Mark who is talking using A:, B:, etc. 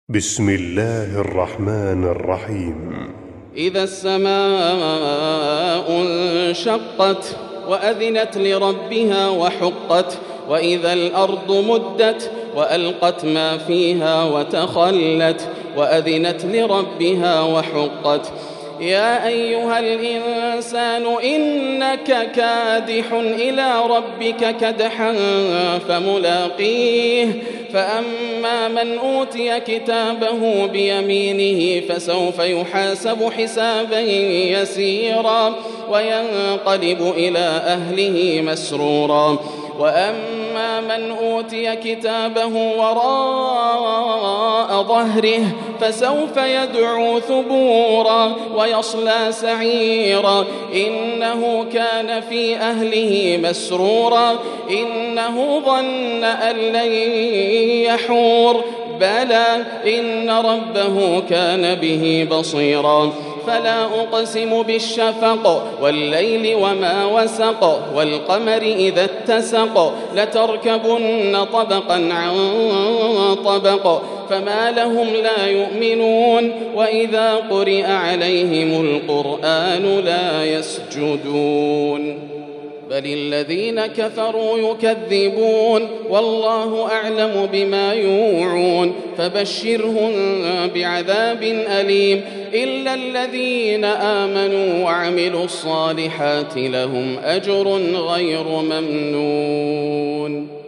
A: بسم الله الرحمن الرحيم.
B: إذا السماء انشقت وأذنت لربها وحقت وإذا الأرض مدت وألقت ما فيها وتخلت وأذنت لربها وحقت يا أيها الإنسان إنك كادح إلى ربك كدحا فملاقيه فأما من أوتي كتابه بيمينه فسوف يحاسب حسابا يسيرا وينقلب إلى أهله مسرورا وأما من أوتي كتابه وراء ظهره فسوف يدعو ثبورا ويصلى سعيرا إنه كان في أهله مسرورا إنه ظن أن لن يحور بلى إن ربه كان به بصيرا فلا أقسم بالشفق والليل وما وسق والقمر إذا اتسق لتركبن طبقا عن طبق فما لهم لا يؤمنون وإذا قرئ عليهم القرآن لا يسجدون بل الذين كفروا يكذبون والله أعلم بما يوعون فبشرهم بعذاب أليم إلا الذين آمنوا وعملوا الصالحات لهم أجر غير ممنون.